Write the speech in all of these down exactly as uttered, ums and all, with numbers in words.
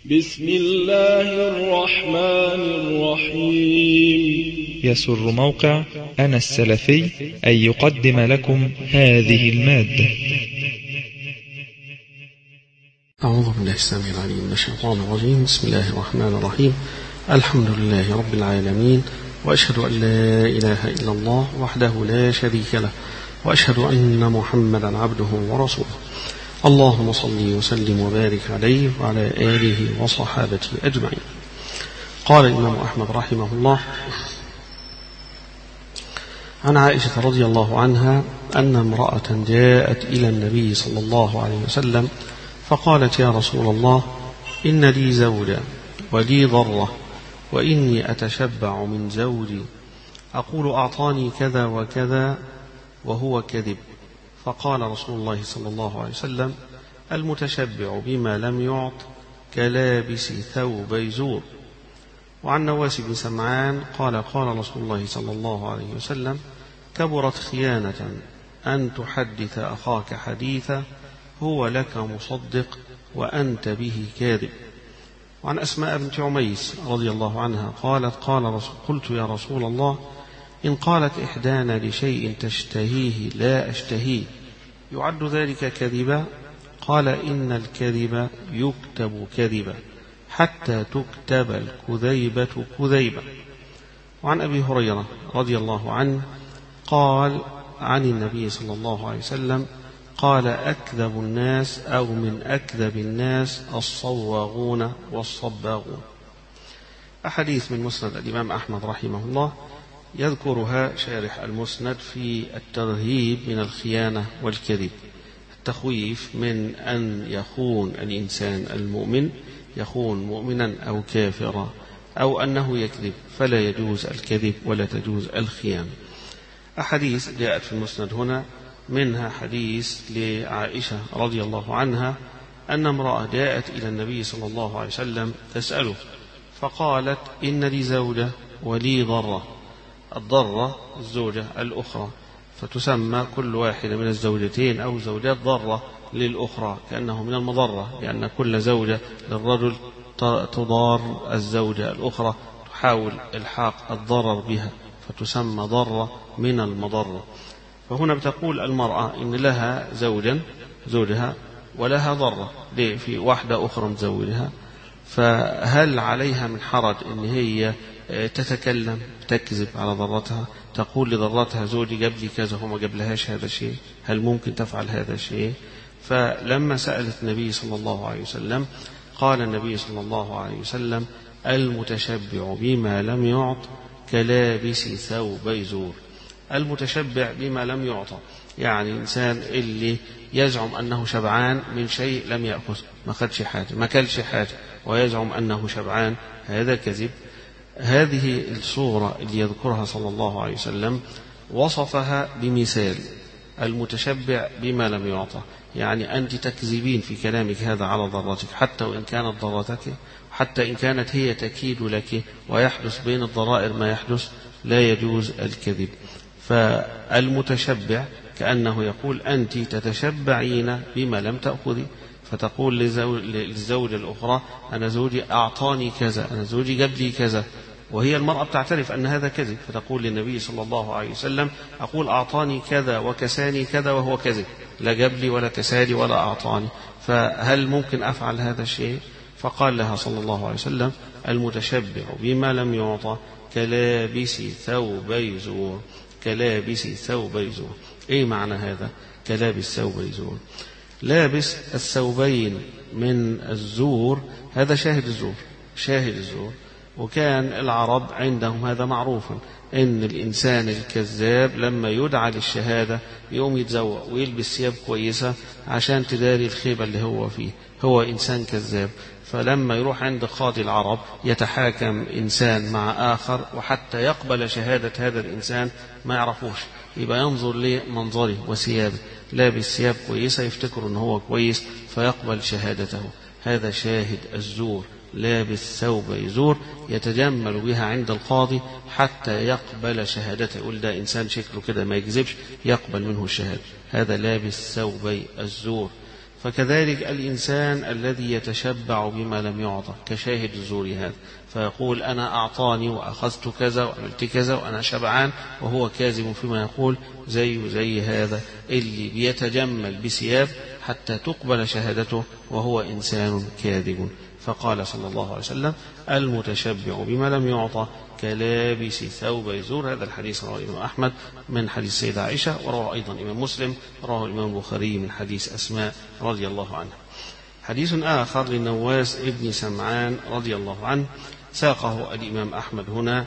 بسم الله الرحمن الرحيم. يسر موقع أنا السلفي أن يقدم لكم هذه المادة. أعوذ بالله السميع العليم من الشيطان الرجيم. بسم الله الرحمن الرحيم. الحمد لله رب العالمين، وأشهد أن لا إله إلا الله وحده لا شريك له، وأشهد أن محمدا عبده ورسوله. اللهم صل وسلم وبارك عليه وعلى آله وصحابته أجمعين. قال الإمام أحمد رحمه الله عن عائشة رضي الله عنها أن امرأة جاءت إلى النبي صلى الله عليه وسلم فقالت: يا رسول الله، إن لي زوجا ولي ضرة، وإني أتشبع من زوجي، أقول أعطاني كذا وكذا وهو كذب. فقال رسول الله صلى الله عليه وسلم: المتشبع بما لم يعط كلابس ثوبي زور. وعن نواس بن سمعان قال: قال رسول الله صلى الله عليه وسلم: كبرت خيانة أن تحدث أخاك حديثا هو لك مصدق وأنت به كاذب. وعن أسماء بنت عميس رضي الله عنها قالت: قال رسول قلت: يا رسول الله، إن قالت إحدانا لشيء تشتهيه لا أشتهيه يعد ذلك كذبا؟ قال: إن الكذب يكتب كذبا حتى تكتب الكذيبة كذيبا. وعن أبي هريرة رضي الله عنه قال عن النبي صلى الله عليه وسلم قال: أكذب الناس أو من أكذب الناس الصواغون والصباغون. أحاديث من مسند الإمام أحمد رحمه الله يذكرها شارح المسند في الترهيب من الخيانة والكذب، التخويف من أن يخون الإنسان المؤمن، يخون مؤمنا أو كافرا، أو أنه يكذب، فلا يجوز الكذب ولا تجوز الخيانة. أحاديث جاءت في المسند هنا، منها حديث لعائشة رضي الله عنها أن امرأة جاءت إلى النبي صلى الله عليه وسلم تسأله فقالت: إن لي زوجة ولي ضرة. الضرة الزوجة الأخرى، فتسمى كل واحدة من الزوجتين أو زوجات ضرة للأخرى، كأنه من المضرة، لأن كل زوجة للرجل تضار الزوجة الأخرى، تحاول إلحاق الضرر بها، فتسمى ضرة من المضرة. فهنا بتقول المرأة إن لها زوجا زوجها ولها ضرة في واحدة أخرى مزوجها، فهل عليها من حرج إن هي تتكلم تكذب على ضرتها، تقول لضرتها: زوجي جاب لي كذا وما جاب لهاش هذا الشيء، هل ممكن تفعل هذا الشيء؟ فلما سألت النبي صلى الله عليه وسلم قال النبي صلى الله عليه وسلم: المتشبع بما لم يعط كلابس ثوبي زور. المتشبع بما لم يعطى يعني الإنسان اللي يزعم أنه شبعان من شيء لم يأخذ، ما خدش حاجة، ما كلش حاجة، ويزعم أنه شبعان، هذا كذب. هذه الصورة اللي يذكرها صلى الله عليه وسلم وصفها بمثال: المتشبع بما لم يعطى، يعني أنت تكذبين في كلامك هذا على ضرتك، حتى وإن كانت ضرتك، حتى إن كانت هي تكيد لك ويحدث بين الضرائر ما يحدث، لا يجوز الكذب. فالمتشبع كأنه يقول: أنت تتشبعين بما لم تأخذي، فتقول للزوجة الأخرى: أنا زوجي أعطاني كذا، أنا زوجي جاب لي كذا، وهي المرأة بتعترف أن هذا كذب، فتقول للنبي صلى الله عليه وسلم: أقول أعطاني كذا وكساني كذا وهو كذب، لا جاب لي ولا كساني ولا أعطاني، فهل ممكن أفعل هذا الشيء؟ فقال لها صلى الله عليه وسلم: المتشبع بما لم يعطى كلابس ثوبي زور. كلابس ثوبي زور، إيه معنى هذا؟ كلابس ثوبي زور، لابس الثوبين من الزور، هذا شاهد الزور، شاهد الزور. وكان العرب عندهم هذا معروفا، إن الإنسان الكذاب لما يدعى للشهادة يقوم يتزوق ويلبس ثياب كويسة عشان تداري الخيبة اللي هو فيه، هو إنسان كذاب. فلما يروح عند قاضي العرب يتحاكم إنسان مع آخر، وحتى يقبل شهادة هذا الإنسان ما يعرفوش، يبقى ينظر لمنظره وثيابه، لابس ثياب كويسة يفتكر أنه هو كويس فيقبل شهادته، هذا شاهد الزور، لابس ثوب زور يتجمل بها عند القاضي حتى يقبل شهادته، يقول ده إنسان شكله كده ما يكذبش، يقبل منه الشهادة، هذا لابس ثوبي الزور. فكذلك الإنسان الذي يتشبع بما لم يعطى كشاهد الزور هذا، فيقول أنا أعطاني وأخذت كذا وعملت كذا وأنا شبعان، وهو كاذب فيما يقول، زي زي هذا اللي بيتجمل بثياب حتى تقبل شهادته وهو إنسان كاذب. فقال صلى الله عليه وسلم: المتشبع بما لم يعطى كلابس ثوب يزور. هذا الحديث رواه الإمام أحمد من حديث سيدة عائشة، ورواه أيضا الإمام مسلم، رواه الإمام البخاري من حديث أسماء رضي الله عنها. حديث آخر للنواس ابن سمعان رضي الله عنه ساقه الإمام أحمد هنا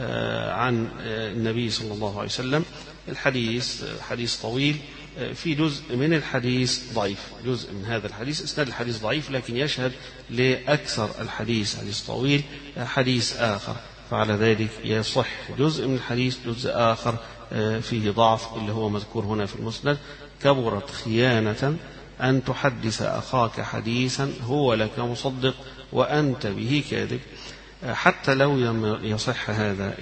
عن النبي صلى الله عليه وسلم. الحديث حديث طويل، في جزء من الحديث ضعيف، جزء من هذا الحديث إسناد الحديث ضعيف، لكن يشهد لأكثر الحديث حديث طويل حديث آخر، فعلى ذلك يصح جزء من الحديث، جزء آخر فيه ضعف اللي هو مذكور هنا في المسند: كبرت خيانة أن تحدث أخاك حديثا هو لك مصدق وأنت به كاذب. حتى لو يصح هذا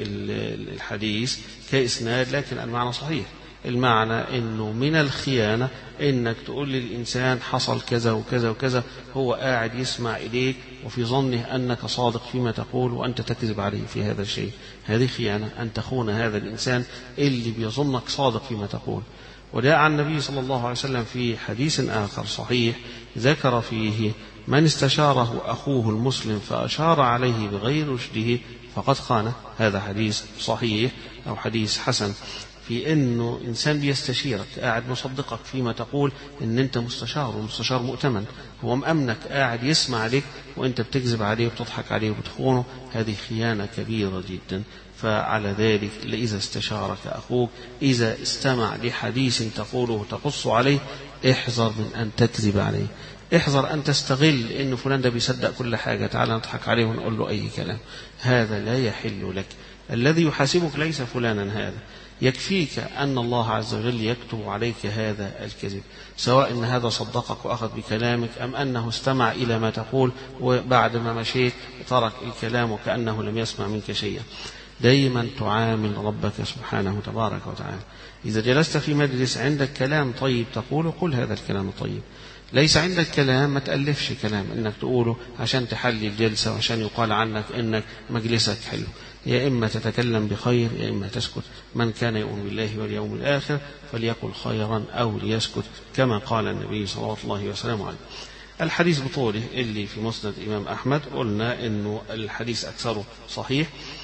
الحديث كإسناد، لكن المعنى صحيح. المعنى أنه من الخيانة أنك تقول للإنسان حصل كذا وكذا وكذا، هو قاعد يسمع إليك وفي ظنه أنك صادق فيما تقول وأنت تكذب عليه في هذا الشيء. هذه خيانة، أن تخون هذا الإنسان اللي بيظنك صادق فيما تقول. وجاء عن النبي صلى الله عليه وسلم في حديث آخر صحيح ذكر فيه: من استشاره أخوه المسلم فأشار عليه بغير رشده فقد خانه. هذا حديث صحيح أو حديث حسن، في أنه إنسان بيستشيرك قاعد مصدقك فيما تقول، إن أنت مستشار ومستشار مؤتمن، هو مأمنك قاعد يسمع لك وأنت بتكذب عليه وبتضحك عليه وبتخونه. هذه خيانة كبيرة جدا. فعلى ذلك إذا استشارك أخوك، إذا استمع لحديث تقوله تقص عليه، احذر من أن تكذب عليه، احذر أن تستغل إن فلان ده بيصدق كل حاجة، تعال نضحك عليه ونقول له أي كلام. هذا لا يحل لك. الذي يحاسبك ليس فلانا، هذا يكفيك أن الله عز وجل يكتب عليك هذا الكذب، سواء أن هذا صدقك وأخذ بكلامك، أم أنه استمع إلى ما تقول وبعد ما مشيت ترك الكلام وكأنه لم يسمع منك شيئا. دائما تعامل ربك سبحانه تبارك وتعالى. إذا جلست في مجلس عندك كلام طيب تقوله، قل هذا الكلام الطيب. ليس عندك كلام ما تألفش كلام إنك تقوله عشان تحلي الجلسة وعشان يقال عنك إنك مجلسك حلو. يا إما تتكلم بخير يا إما تسكت. من كان يؤمن بالله واليوم الآخر فليقل خيرا أو ليسكت، كما قال النبي صلى الله عليه وسلم. الحديث بطوله اللي في مسند الإمام أحمد قلنا إنه الحديث أكثره صحيح.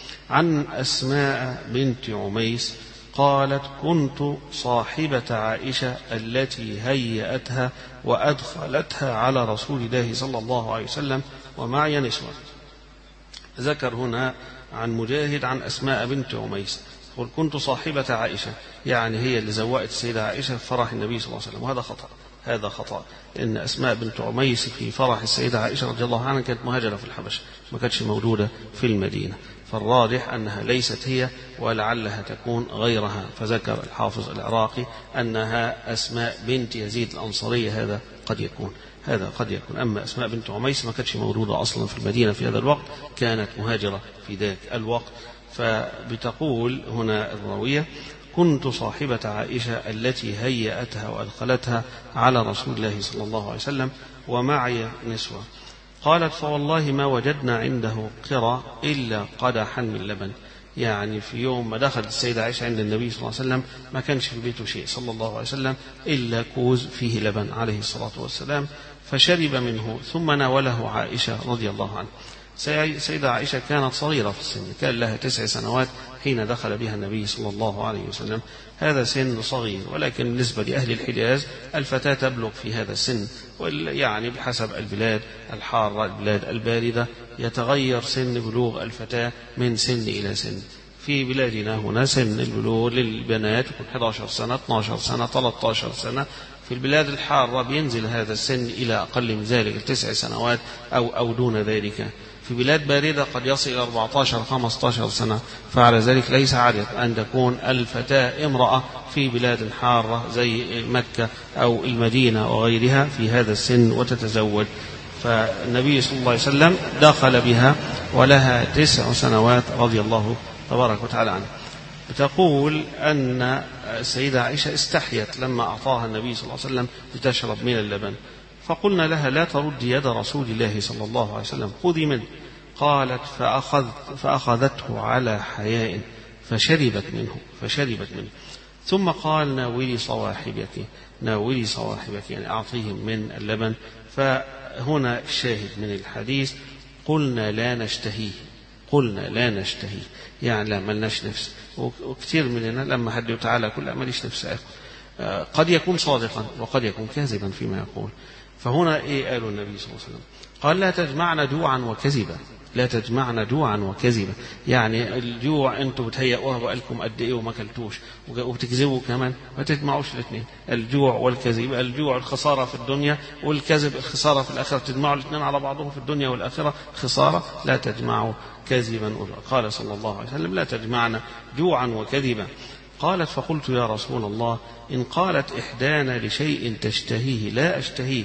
عن أسماء بنت عميس قالت: كنت صاحبة عائشة التي هيأتها وأدخلتها على رسول الله صلى الله عليه وسلم ومعي نسوة. ذكر هنا عن مجاهد عن أسماء بنت عميس، قل كنت صاحبة عائشة، يعني هي اللي زوأت السيدة عائشة في فرح النبي صلى الله عليه وسلم، وهذا خطأ. هذا خطأ، إن أسماء بنت عميس في فرح السيدة عائشة رضي الله عنها كانت مهاجرة في الحبشة، ما كانتش مولودة في المدينة، فالراجح أنها ليست هي ولعلها تكون غيرها. فذكر الحافظ العراقي أنها أسماء بنت يزيد الأنصارية، هذا قد يكون هذا قد يكون أما أسماء بنت عميس ما كانتش مولودة أصلا في المدينة في هذا الوقت، كانت مهاجرة في ذاك الوقت. فبتقول هنا الراوية: كنت صاحبة عائشة التي هيأتها وأدخلتها على رسول الله صلى الله عليه وسلم ومعي نسوة. قالت: فوالله ما وجدنا عنده قرى إلا قدحا من لبن. يعني في يوم ما دخلت السيدة عائشة عند النبي صلى الله عليه وسلم ما كانش في بيته شيء صلى الله عليه وسلم إلا كوز فيه لبن عليه الصلاة والسلام، فشرب منه ثم ناوله عائشة رضي الله عنها. سيدة عائشة كانت صغيرة في السن، كان لها تسع سنوات حين دخل بها النبي صلى الله عليه وسلم. هذا سن صغير، ولكن بالنسبة لأهل الحجاز الفتاة تبلغ في هذا السن، يعني بحسب البلاد الحارة البلاد الباردة يتغير سن بلوغ الفتاة من سن إلى سن. في بلادنا هنا سن البلوغ للبنات يكون إحدى عشرة سنة اثنتي عشرة سنة ثلاثة عشر سنة. في البلاد الحارة بينزل هذا السن إلى أقل من ذلك تسع سنوات أو أو دون ذلك. في بلاد باردة قد يصل إلى أربعة عشر خمسة عشر سنة. فعلى ذلك ليس عادة أن تكون الفتاة امرأة في بلاد حارة زي مكة أو المدينة وغيرها في هذا السن وتتزوج. فالنبي صلى الله عليه وسلم دخل بها ولها تسع سنوات رضي الله تبارك وتعالى عنها. بتقول أن السيدة عائشة استحيت لما أعطاها النبي صلى الله عليه وسلم لتشرب من اللبن، فقلنا لها لا ترد يد رسول الله صلى الله عليه وسلم، خذي منه. قالت فأخذ فأخذته على حياء فشربت منه فشربت منه ثم قال ناولي صواحبك ناولي صواحبك يعني أعطيهم من اللبن. فهنا الشاهد من الحديث قلنا لا نشتهيه قلنا لا نشتهيه يعني لا ملناش نفس. وكثير مننا لما حد يقول تعالى كل ماليش نفس أكل، قد يكون صادقا وقد يكون كاذبا فيما يقول. فهنا إيه قالوا النبي صلى الله عليه وسلم؟ قال لا تجمعنا جوعا وكذبا لا تجمعنا جوعا وكذبا يعني الجوع انتوا بتهيئوها بقالكم قد ايه وما اكلتوش وبتكذبوا كمان، ما تجمعوش الاثنين، الجوع والكذب. الجوع الخساره في الدنيا والكذب الخساره في الاخره، تجمعوا الاثنين على بعضهم في الدنيا والاخره خساره، لا تجمعوا كذبا. قال صلى الله عليه وسلم لا تجمعنا جوعا وكذبا. قالت فقلت يا رسول الله إن قالت إحدانا لشيء تشتهيه لا أشتهيه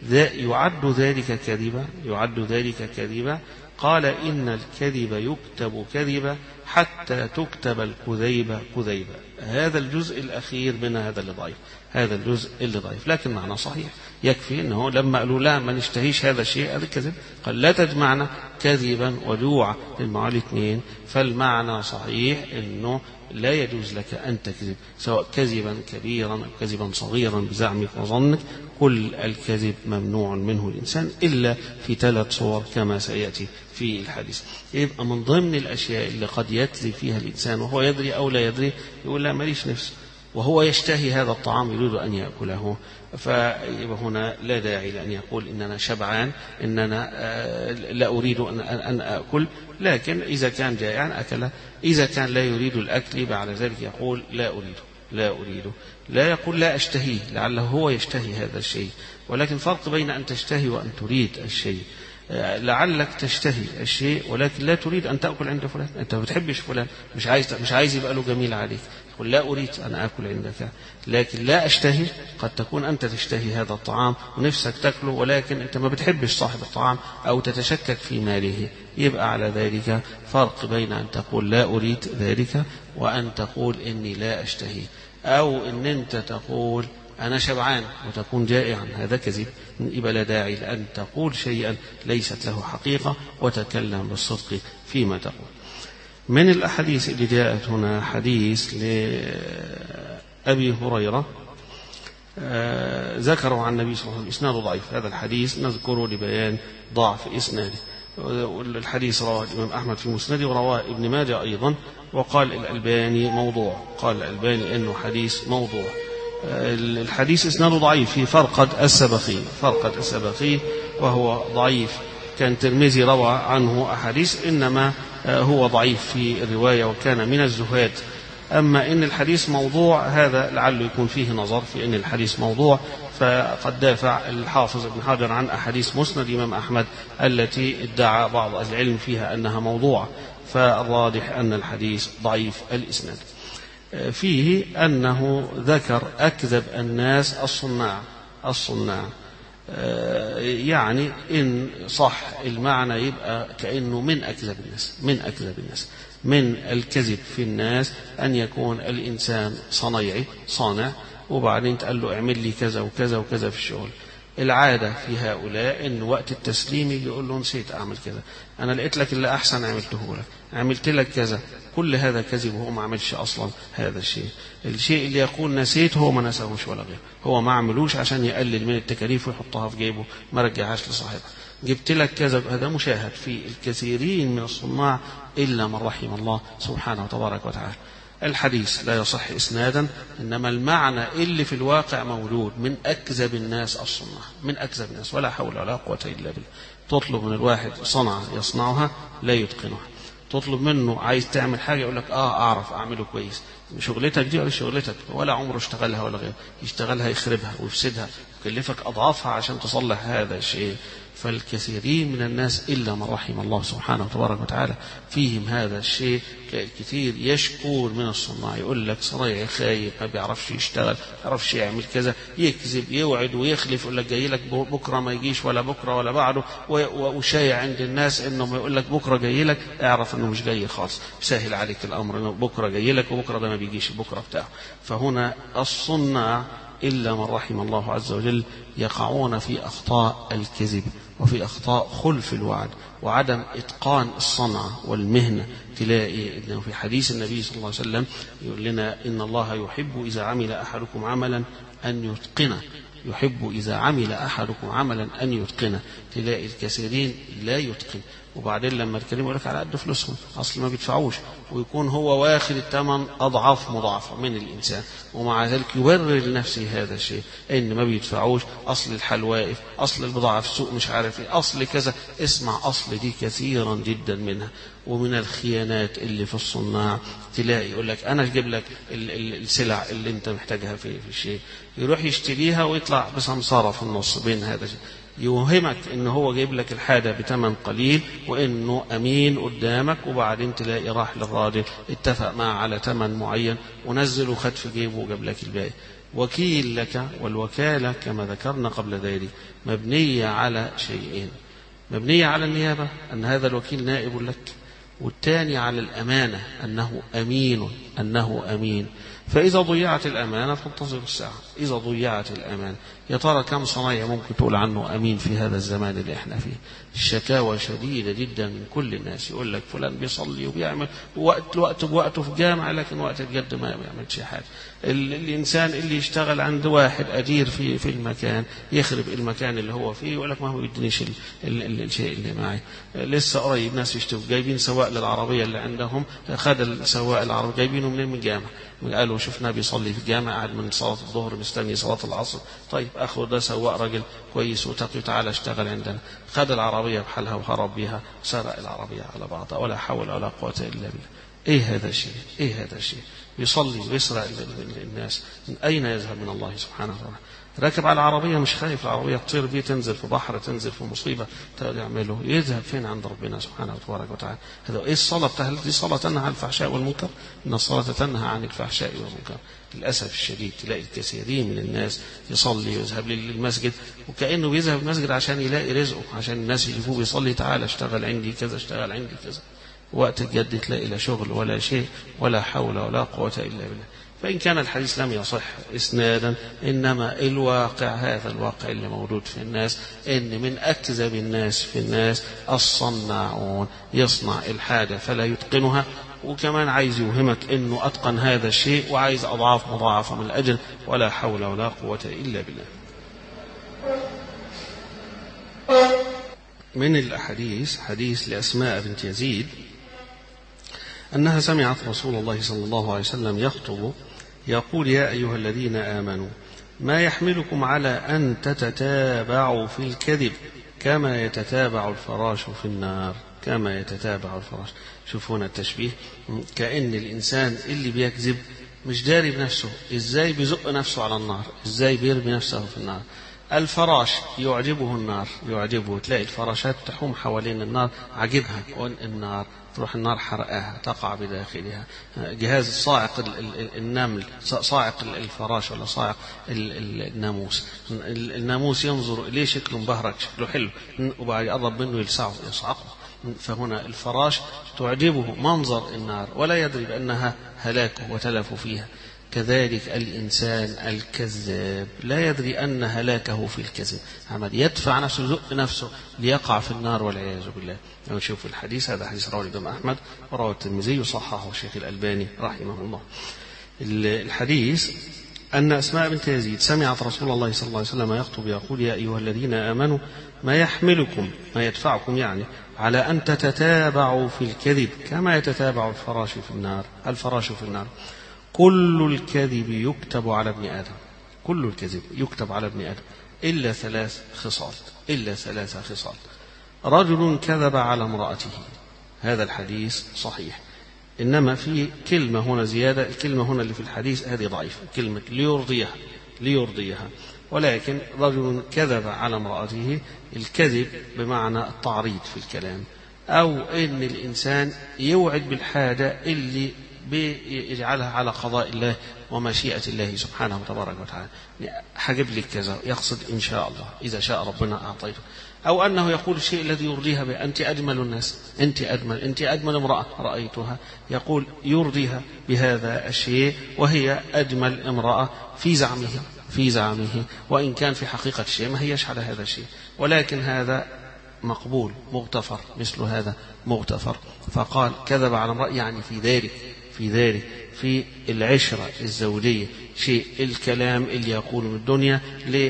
يعد ذلك كذبا يعد ذلك كذبا؟ قال إن الكذب يكتب كذبا حتى تكتب الكذيبة كذيبا. هذا الجزء الأخير من هذا اللي ضعيف هذا الجزء اللي ضعيف لكن معنى صحيح. يكفي أنه لما قالوا لا ما نشتهيش هذا الشيء هذا كذب، قال لا تجمعنا كذبا وجوعا للمعاني الاثنين، فالمعنى صحيح أنه لا يجوز لك أن تكذب سواء كذبا كبيرا أو كذبا صغيرا بزعمك وظنك. كل الكذب ممنوع منه الإنسان إلا في ثلاث صور كما سيأتي في الحديث. يبقى من ضمن الأشياء اللي قد يكذب فيها الإنسان وهو يدري أو لا يدري، يقول لا ماليش نفس وهو يشتهي هذا الطعام يريد أن يأكله، فيبقى هنا لا داعي لأن يقول إننا شبعان إننا لا أريد أن أكل، لكن إذا كان جائعا أكل. إذا كان لا يريد الأكل بعد ذلك يقول لا أريده لا أريده لا يقول لا أشتهيه لعله هو يشتهي هذا الشيء. ولكن فرق بين أن تشتهي وأن تريد الشيء. لعلك تشتهي الشيء ولكن لا تريد أن تأكل عند فلان، أنت ما بتحبش فلان، مش عايز مش عايز يبقى له جميل عليك، قل لا أريد أن أكل عندك. لكن لا أشتهي قد تكون أنت تشتهي هذا الطعام ونفسك تأكله ولكن أنت ما بتحبش صاحب الطعام أو تتشكك في ماله. يبقى على ذلك فرق بين أن تقول لا أريد ذلك وأن تقول إني لا أشتهي، أو أن أنت تقول أنا شبعان وتكون جائعا، هذا كذب. يبقى لا داعي لأن تقول شيئا ليست له حقيقة وتكلم بالصدق فيما تقول. من الأحاديث اللي جاءت هنا حديث لأبي هريرة ذكروا عن النبي صلى الله عليه وسلم إسناده ضعيف. هذا الحديث نذكره لبيان ضعف إسناده. الحديث رواه الإمام أحمد في مسنده ورواه ابن ماجه أيضا، وقال الألباني موضوع قال الألباني أنه حديث موضوع. الحديث إسناده ضعيف في فرقد السبخي فرقد السبخي وهو ضعيف. كان الترمذي روى عنه أحاديث إنما هو ضعيف في الرواية وكان من الزهاد. أما إن الحديث موضوع هذا لعله يكون فيه نظر في إن الحديث موضوع، فقد دافع الحافظ ابن حجر عن أحاديث مسند الإمام أحمد التي ادعى بعض العلم فيها أنها موضوع، فالراجح أن الحديث ضعيف الإسناد. فيه أنه ذكر أكذب الناس الصناع الصناع يعني إن صح المعنى يبقى كأنه من أكذب الناس من أكذب الناس من الكذب في الناس أن يكون الإنسان صنيعي صانع وبعدين تقال له اعمل لي كذا وكذا وكذا في الشغل. العادة في هؤلاء إن وقت التسليم يقول له نسيت أعمل كذا، أنا لقيت لك اللي أحسن عملته لك، عملت لك كذا. كل هذا كذب وهو ما عملش أصلا هذا الشيء. الشيء اللي يقول نسيت هو ما نساهوش ولا غيره، هو ما عملوش عشان يقلل من التكاليف ويحطها في جيبه ما رجعهاش لصاحبها. جبت لك كذا، هذا مشاهد في الكثيرين من الصناع إلا من رحم الله سبحانه وتبارك وتعالى. الحديث لا يصح إسنادا، إنما المعنى اللي في الواقع موجود. من أكذب الناس الصناع من أكذب الناس، ولا حول ولا قوة إلا بالله. تطلب من الواحد صنعة يصنعها لا يتقنها، تطلب منه عايز تعمل حاجة يقول لك آه أعرف أعمله كويس، شغلتك دي ولا شغلتك، ولا عمره اشتغلها ولا غيره، يشتغلها يخربها ويفسدها ويكلفك أضعافها عشان تصلح هذا الشيء. فالكثيرين من الناس إلا من رحم الله سبحانه وتبارك وتعالى فيهم هذا الشيء. كثير يشكون من الصناع، يقول لك صنايعي خايب ما بيعرفش يشتغل، ما بيعرفش يعمل كذا، يكذب يوعد ويخلف، يقول لك جاي لك بكره ما يجيش ولا بكره ولا بعده، وشايع عند الناس انه ما يقول لك بكره جاي لك، اعرف انه مش جاي خالص، سهل عليك الامر انه بكره جاي لك وبكره ده ما بيجيش البكره بتاعه. فهنا الصناع إلا من رحم الله عز وجل يقعون في أخطاء الكذب وفي أخطاء خلف الوعد وعدم إتقان الصنعة والمهنة. تلاقي إنه في حديث النبي صلى الله عليه وسلم يقول لنا إن الله يحب إذا عمل أحدكم عملا أن يتقنه، يحب إذا عمل أحدكم عملا أن يتقنه. تلاقي الكثيرين لا يتقن، وبعدين لما الكريم يقول لك على قد فلوسهم أصل ما بيدفعوش، ويكون هو واخد الثمن أضعاف مضاعفة من الإنسان، ومع ذلك يبرر لنفسه هذا الشيء إن ما بيدفعوش، أصل الحال واقف، أصل البضاعة في السوق مش عارف إيه، أصل كذا. اسمع، أصل دي كثيرا جدا منها. ومن الخيانات اللي في الصناع تلاقي يقول لك أنا أجيب لك السلع اللي أنت محتاجها في في الشيء، يروح يشتريها ويطلع بسمسارة في النص بين هذا الشيء، يوهمك إنه هو جايب لك الحاجة بثمن قليل وإنه أمين قدامك، وبعدين تلاقي راح للراجل اتفق معه على ثمن معين ونزل وخد في جيبه وجاب لك الباقي. وكيل لك، والوكالة كما ذكرنا قبل ذلك مبنية على شيئين: مبنية على النيابة أن هذا الوكيل نائب لك، والثاني على الأمانة أنه أمين أنه أمين. فإذا ضيعت الأمانة فانتظر الساعة. إذا ضيعت الأمانة، يا ترى كم صنايعي ممكن تقول عنه أمين في هذا الزمان اللي احنا فيه؟ الشكاوى شديدة جدا من كل الناس، يقول لك فلان بيصلي وبيعمل وقت وقت بوقته في جامعة، لكن وقت الجد ما بيعملش حاجة. الإنسان اللي يشتغل عند واحد أدير في في المكان يخرب المكان اللي هو فيه، يقول لك ما هو بيدينيش الشيء اللي معي. لسه قريب ناس يشتغل جايبين سواق للعربية اللي عندهم، خد السواق العربي جايبينه منين؟ من الجامعة. قالوا شفناه بيصلي في الجامع، قاعد من صلاة الظهر مستني صلاة العصر. طيب أخو ده سواق راجل كويس وتقي، تعالى اشتغل عندنا. خد العربية بحالها وهرب بيها، سرق العربية على بعضها، ولا حول ولا قوة إلا بالله. إيه هذا الشيء؟ إيه هذا الشيء؟ يصلي ويسرق الناس، من أين يذهب من الله سبحانه وتعالى؟ راكب على العربية مش خايف العربية تطير بيه، تنزل في بحر، تنزل في مصيبة تعمله، يذهب فين عند ربنا سبحانه وتعالى؟ هذا إيه الصلاة بتاعها؟ دي صلاة تنهى عن الفحشاء والمنكر، إن الصلاة تنهى عن الفحشاء والمنكر. للأسف الشديد تلاقي الكثيرين من الناس يصلي ويذهب للمسجد وكأنه بيذهب المسجد عشان يلاقي رزقه، عشان الناس يجيبوه بيصلي، تعالى اشتغل عندي كذا، اشتغل عندي كذا. وقت الجد تلاقي لا شغل ولا شيء، ولا حول ولا قوة إلا بالله. فإن كان الحديث لم يصح إسنادا، إنما الواقع هذا الواقع اللي موجود في الناس، إن من أكذب الناس في الناس الصناعون، يصنع الحاجة فلا يتقنها، وكمان عايز يوهمك إنه أتقن هذا الشيء وعايز أضعاف مضاعفة من الأجر، ولا حول ولا قوة إلا بالله. من الأحاديث حديث لأسماء بنت يزيد أنها سمعت رسول الله صلى الله عليه وسلم يخطب يقول: يا أيها الذين آمنوا ما يحملكم على أن تتتابعوا في الكذب كما يتتابع الفراش في النار. كما يتتابع الفراش. شوف هنا التشبيه، كأن الإنسان اللي بيكذب مش داري بنفسه إزاي بيزق نفسه على النار، إزاي بيرمي نفسه في النار. الفراش يعجبه النار، يعجبه، تلاقي الفراشات تحوم حوالين النار، عجبها النار، تروح النار حرقها، تقع بداخلها. جهاز الصاعق النمل، صاعق الفراش ولا صاعق الناموس. الناموس ينظر إليه شكله مبهرج، شكله حلو، وبعد يقرب منه يلسعه يصعقه. فهنا الفراش تعجبه منظر النار ولا يدري بأنها هلاكه وتلف فيها. كذلك الإنسان الكذاب لا يدري أن هلاكه في الكذب، عمل يدفع نفسه، يزق نفسه ليقع في النار والعياذ بالله. نشوف الحديث، هذا حديث رواه الإمام أحمد ورواه الترمذي وصححه الشيخ الألباني رحمه الله. الحديث أن أسماء بنت يزيد سمعت رسول الله صلى الله عليه وسلم يخطب يقول: يا أيها الذين آمنوا ما يحملكم، ما يدفعكم يعني، على أن تتتابعوا في الكذب كما يتتابع الفراش في النار. الفراش في النار. كل الكذب يكتب على ابن آدم، كل الكذب يكتب على ابن آدم إلا ثلاث خصال، إلا ثلاث خصال. رجل كذب على امرأته، هذا الحديث صحيح، إنما في كلمة هنا زيادة، الكلمة هنا اللي في الحديث هذه ضعيفة، كلمة ليرضيها، ليرضيها. ولكن رجل كذب على امرأته، الكذب بمعنى التعريض في الكلام، أو إن الإنسان يوعد بالحاجة اللي بيجعلها على قضاء الله ومشيئة الله سبحانه وتبارك وتعالى. حجب لك كذا، يقصد إن شاء الله، إذا شاء ربنا أعطيته. أو أنه يقول الشيء الذي يرضيها به: أنت أجمل الناس، أنت أجمل، أنت أجمل امرأة رأيتها. يقول يرضيها بهذا الشيء وهي أجمل امرأة في زعمه، في زعمه، وإن كان في حقيقة الشيء ما هيش على هذا الشيء، ولكن هذا مقبول مغتفر، مثل هذا مغتفر. فقال كذب على امرأة، يعني في ذلك في ذلك في العشرة الزوجية شيء الكلام اللي يقول من الدنيا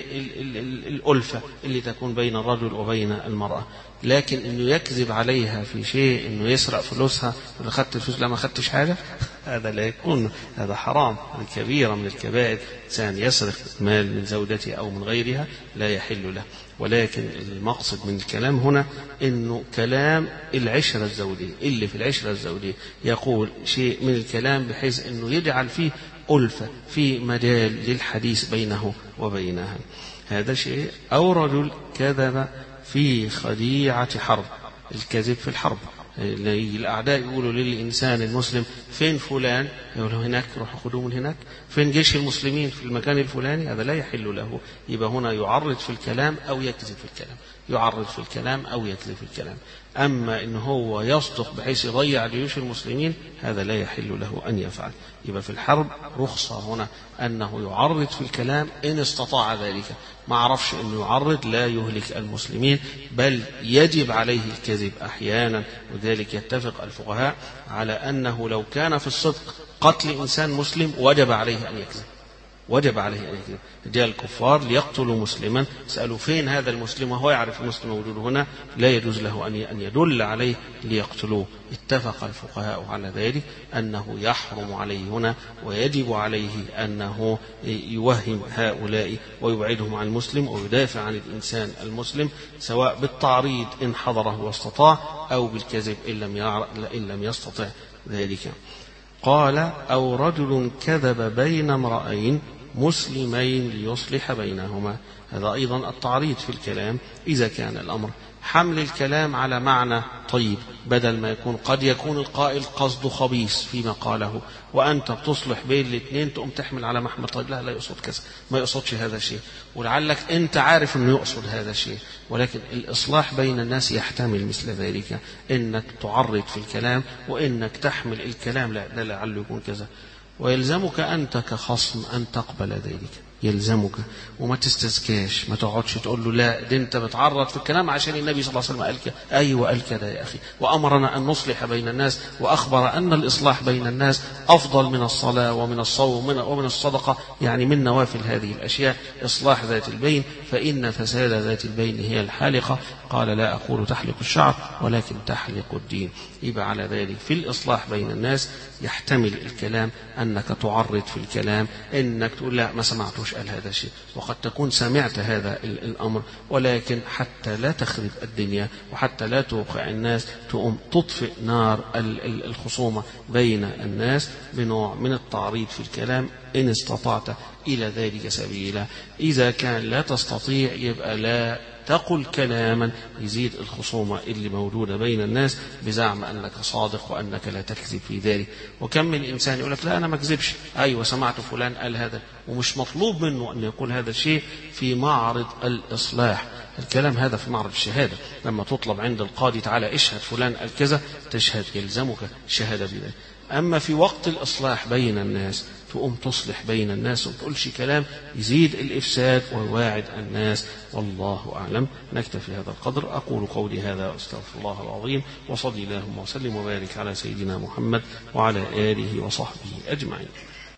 للألفة اللي تكون بين الرجل وبين المرأة، لكن انه يكذب عليها في شيء، انه يسرق فلوسها، اذا اخذت الفلوس لا ما اخذتش حاجه، هذا لا يكون، هذا حرام، كبيره من الكبائر. انسان يسرق مال من زوجته او من غيرها لا يحل له. ولكن المقصد من الكلام هنا انه كلام العشره الزوجيه، اللي في العشره الزوجيه يقول شيء من الكلام بحيث انه يجعل فيه ألفة، في مجال للحديث بينه وبينها، هذا شيء. أو رجل كذب في خديعة حرب، الكذب في الحرب، الأعداء يقولوا للإنسان المسلم فين فلان، يقولوا هناك، روحوا خذوه من هناك، فين جيش المسلمين في المكان الفلاني، هذا لا يحل له. يبقى هنا يعرض في الكلام أو يكذب في الكلام، يعرض في الكلام أو يكذب في الكلام. أما إن هو يصدق بحيث يضيع جيوش المسلمين، هذا لا يحل له أن يفعل. يبقى في الحرب رخصة هنا أنه يعرض في الكلام إن استطاع ذلك، ما عرفش أنه يعرض لا يهلك المسلمين، بل يجب عليه الكذب أحيانا. وذلك يتفق الفقهاء على أنه لو كان في الصدق قتل إنسان مسلم وجب عليه أن يكذب، وجب عليه أن يكذب. جاء الكفار ليقتلوا مسلما، سألوا فين هذا المسلم، وهو يعرف المسلم موجود هنا، لا يجوز له أن يدل عليه ليقتلوه. اتفق الفقهاء على ذلك أنه يحرم عليه هنا، ويجب عليه أنه يوهم هؤلاء ويبعدهم عن المسلم ويدافع عن الإنسان المسلم، سواء بالتعريض إن حضره واستطاع، أو بالكذب إن لم إن لم يستطع ذلك. قال أو رجل كذب بين امرأين مسلمين ليصلح بينهما، هذا أيضا التعريض في الكلام. إذا كان الأمر حمل الكلام على معنى طيب، بدل ما يكون قد يكون القائل قصده خبيث فيما قاله، وأنت بتصلح بين الاثنين تقوم تحمل على محمد طيب لا لا يقصد كذا، ما يقصدش هذا الشيء، ولعلك أنت عارف أنه يقصد هذا الشيء. ولكن الإصلاح بين الناس يحتمل مثل ذلك، إنك تعرض في الكلام وإنك تحمل الكلام لا لا لعله يكون كذا، ويلزمك أنت كخصم أن تقبل ذلك، يلزمك، وما تستزكاش، ما تقعدش تقول له لا دي انت بتعرض في الكلام عشان النبي صلى الله عليه وسلم قال كده، ايوه قال كده يا اخي، وامرنا ان نصلح بين الناس، واخبر ان الاصلاح بين الناس افضل من الصلاه ومن الصوم ومن الصدقه، يعني من نوافل هذه الاشياء اصلاح ذات البين، فان فساد ذات البين هي الحالقه. قال لا اقول تحلق الشعر ولكن تحلق الدين. يبقى على ذلك في الاصلاح بين الناس يحتمل الكلام انك تعرض في الكلام، انك تقول لا ما سمعتوش قال هذا الشيء، وقد تكون سمعت هذا الأمر، ولكن حتى لا تخرب الدنيا وحتى لا توقع الناس تقوم تطفئ نار الخصومة بين الناس بنوع من التعريض في الكلام إن استطعت إلى ذلك سبيلا. إذا كان لا تستطيع يبقى لا تقل كلاما يزيد الخصومة اللي موجودة بين الناس بزعم أنك صادق وأنك لا تكذب في ذلك. وكم من إنسان يقول لك لا أنا ما أكذبش، أيوة سمعت فلان قال هذا، ومش مطلوب منه أن يقول هذا الشيء في معرض الإصلاح. الكلام هذا في معرض الشهادة، لما تطلب عند القاضي تعالى اشهد فلان قال كذا تشهد، يلزمك الشهادة بذلك. أما في وقت الإصلاح بين الناس تقوم تصلح بين الناس وما تقولش كلام يزيد الإفساد ويواعد الناس. والله أعلم. نكتفي هذا القدر. أقول قولي هذا واستغفر الله العظيم، وصلي اللهم وسلم وبارك على سيدنا محمد وعلى آله وصحبه أجمعين.